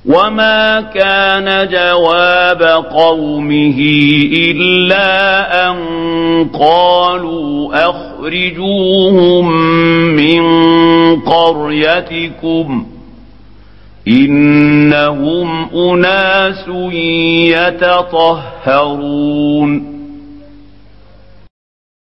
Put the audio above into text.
وما كان جواب قومه إلا أن قالوا أخرجوهم من قريتكم إنهم أناس يتطهرون